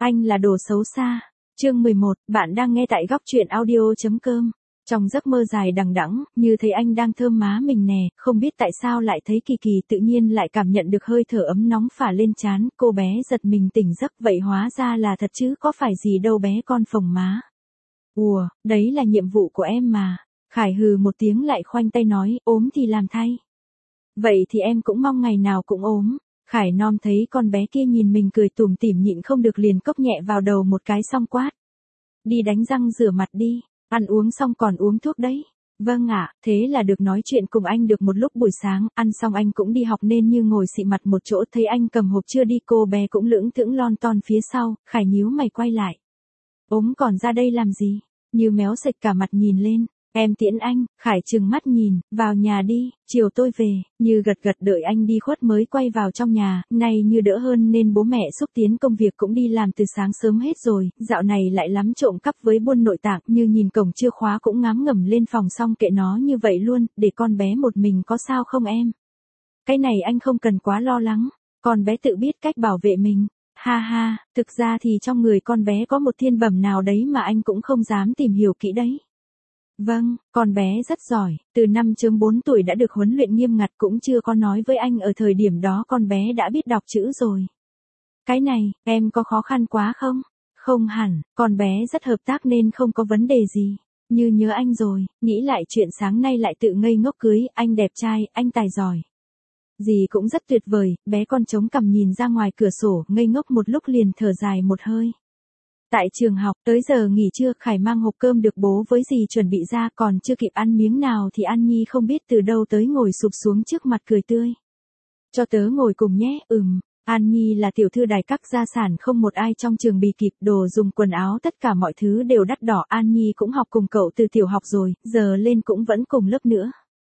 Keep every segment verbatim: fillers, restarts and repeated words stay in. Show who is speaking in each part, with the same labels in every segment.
Speaker 1: Anh là đồ xấu xa. Chương mười một, bạn đang nghe tại góc truyện audio chấm com. Trong giấc mơ dài đằng đẵng, như thấy anh đang thơm má mình nè, không biết tại sao lại thấy kỳ kỳ tự nhiên lại cảm nhận được hơi thở ấm nóng phả lên trán, cô bé giật mình tỉnh giấc, vậy hóa ra là thật chứ có phải gì đâu bé con phồng má. Ùa, đấy là nhiệm vụ của em mà. Khải hừ một tiếng lại khoanh tay nói, ốm thì làm thay. Vậy thì em cũng mong ngày nào cũng ốm. Khải non thấy con bé kia nhìn mình cười tủm tỉm nhịn không được liền cốc nhẹ vào đầu một cái xong quát. Đi đánh răng rửa mặt đi, ăn uống xong còn uống thuốc đấy. Vâng ạ, thế là được nói chuyện cùng anh được một lúc buổi sáng, ăn xong anh cũng đi học nên như ngồi xị mặt một chỗ, thấy anh cầm hộp chưa đi cô bé cũng lững thững lon ton phía sau, Khải nhíu mày quay lại. Ốm còn ra đây làm gì? Như méo sệch cả mặt nhìn lên. Em tiễn anh. Khải trừng mắt nhìn, vào nhà đi, chiều tôi về. Như gật gật đợi anh đi khuất mới quay vào trong nhà, nay Như đỡ hơn nên bố mẹ xúc tiến công việc cũng đi làm từ sáng sớm hết rồi, dạo này lại lắm trộm cắp với buôn nội tạng, Như nhìn cổng chưa khóa cũng ngám ngẩm lên phòng xong kệ nó như vậy luôn, để con bé một mình có sao không em? Cái này anh không cần quá lo lắng, con bé tự biết cách bảo vệ mình. Ha ha, thực ra thì trong người con bé có một thiên bẩm nào đấy mà anh cũng không dám tìm hiểu kỹ đấy. Vâng, con bé rất giỏi, từ năm chấm bốn tuổi đã được huấn luyện nghiêm ngặt cũng chưa có nói với anh ở thời điểm đó con bé đã biết đọc chữ rồi. Cái này, em có khó khăn quá không? Không hẳn, con bé rất hợp tác nên không có vấn đề gì. Như nhớ anh rồi, nghĩ lại chuyện sáng nay lại tự ngây ngốc cưới, anh đẹp trai, anh tài giỏi. Dì cũng rất tuyệt vời, bé con chống cằm nhìn ra ngoài cửa sổ, ngây ngốc một lúc liền thở dài một hơi. Tại trường học, tới giờ nghỉ trưa, Khải mang hộp cơm được bố với dì chuẩn bị ra, còn chưa kịp ăn miếng nào thì An Nhi không biết từ đâu tới ngồi sụp xuống trước mặt cười tươi. Cho tớ ngồi cùng nhé, ừm. An Nhi là tiểu thư đài các gia sản không một ai trong trường bì kịp, đồ dùng quần áo tất cả mọi thứ đều đắt đỏ. An Nhi cũng học cùng cậu từ tiểu học rồi, giờ lên cũng vẫn cùng lớp nữa.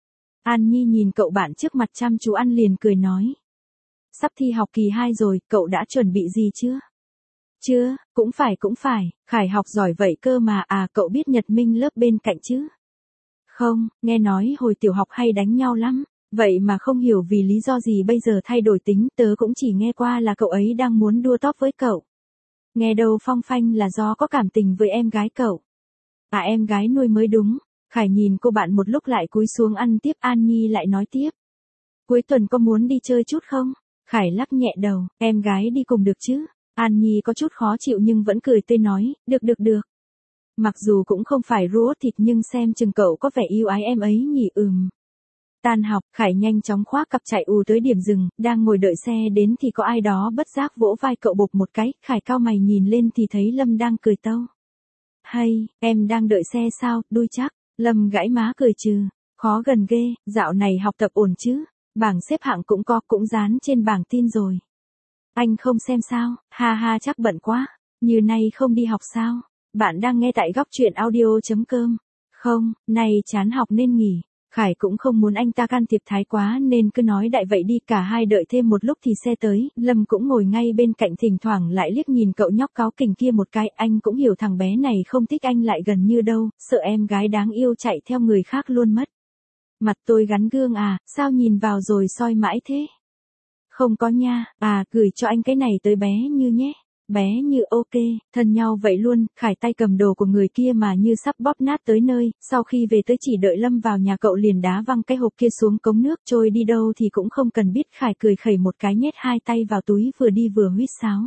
Speaker 1: An Nhi nhìn cậu bạn trước mặt chăm chú ăn liền cười nói. Sắp thi học kỳ hai rồi, cậu đã chuẩn bị gì chưa? Chưa, cũng phải cũng phải, Khải học giỏi vậy cơ mà, à cậu biết Nhật Minh lớp bên cạnh chứ? Không, nghe nói hồi tiểu học hay đánh nhau lắm, vậy mà không hiểu vì lý do gì bây giờ thay đổi tính, tớ cũng chỉ nghe qua là cậu ấy đang muốn đua top với cậu. Nghe đâu phong phanh là do có cảm tình với em gái cậu. À em gái nuôi mới đúng. Khải nhìn cô bạn một lúc lại cúi xuống ăn tiếp. An Nhi lại nói tiếp. Cuối tuần có muốn đi chơi chút không? Khải lắc nhẹ đầu, em gái đi cùng được chứ? An Nhi có chút khó chịu nhưng vẫn cười tươi nói, được được được. Mặc dù cũng không phải ruột thịt nhưng xem chừng cậu có vẻ yêu ái em ấy nhỉ. Ừm. Tan học, Khải nhanh chóng khoác cặp chạy ù tới điểm dừng, đang ngồi đợi xe đến thì có ai đó bất giác vỗ vai cậu bộp một cái, Khải cau mày nhìn lên thì thấy Lâm đang cười tâu. Hay, em đang đợi xe sao, đuôi chắc. Lâm gãi má cười trừ, khó gần ghê, dạo này học tập ổn chứ, bảng xếp hạng cũng có, cũng dán trên bảng tin rồi. Anh không xem sao, ha ha chắc bận quá, như nay không đi học sao, bạn đang nghe tại góc truyện audio chấm com. Không, nay chán học nên nghỉ, Khải cũng không muốn anh ta can thiệp thái quá nên cứ nói đại vậy đi, cả hai đợi thêm một lúc thì xe tới, Lâm cũng ngồi ngay bên cạnh thỉnh thoảng lại liếc nhìn cậu nhóc cáu kỉnh kia một cái, anh cũng hiểu thằng bé này không thích anh lại gần Như đâu, sợ em gái đáng yêu chạy theo người khác luôn mất. Mặt tôi gắn gương à, sao nhìn vào rồi soi mãi thế? Không có nha, à gửi cho anh cái này tới bé Như nhé. Bé Như ok, thân nhau vậy luôn, Khải tay cầm đồ của người kia mà như sắp bóp nát tới nơi, sau khi về tới chỉ đợi Lâm vào nhà cậu liền đá văng cái hộp kia xuống cống nước, trôi đi đâu thì cũng không cần biết. Khải cười khẩy một cái nhét hai tay vào túi vừa đi vừa huýt sáo.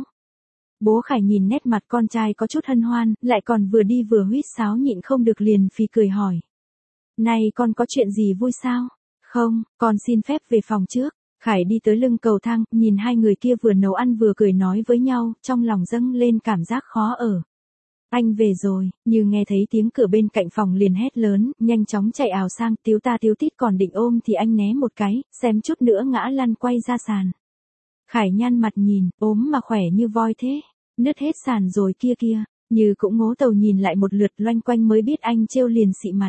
Speaker 1: Bố Khải nhìn nét mặt con trai có chút hân hoan, lại còn vừa đi vừa huýt sáo nhịn không được liền phì cười hỏi. Này con có chuyện gì vui sao? Không, con xin phép về phòng trước. Khải đi tới lưng cầu thang, nhìn hai người kia vừa nấu ăn vừa cười nói với nhau, trong lòng dâng lên cảm giác khó ở. Anh về rồi, Như nghe thấy tiếng cửa bên cạnh phòng liền hét lớn, nhanh chóng chạy ào sang, tíu ta tíu tít còn định ôm thì anh né một cái, xem chút nữa ngã lăn quay ra sàn. Khải nhăn mặt nhìn, ốm mà khỏe như voi thế, nứt hết sàn rồi kia kia, Như cũng ngố tàu nhìn lại một lượt loanh quanh mới biết anh trêu liền xị mặt.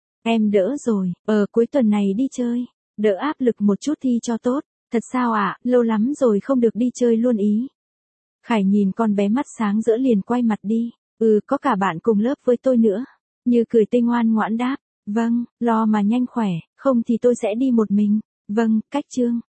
Speaker 1: Em đỡ rồi, ờ cuối tuần này đi chơi. Đỡ áp lực một chút thi cho tốt. Thật sao ạ, à, lâu lắm rồi không được đi chơi luôn ý. Khải nhìn con bé mắt sáng rỡ liền quay mặt đi. Ừ, có cả bạn cùng lớp với tôi nữa. Như cười tươi ngoan ngoãn đáp. Vâng, lo mà nhanh khỏe, không thì tôi sẽ đi một mình. Vâng, cách chương.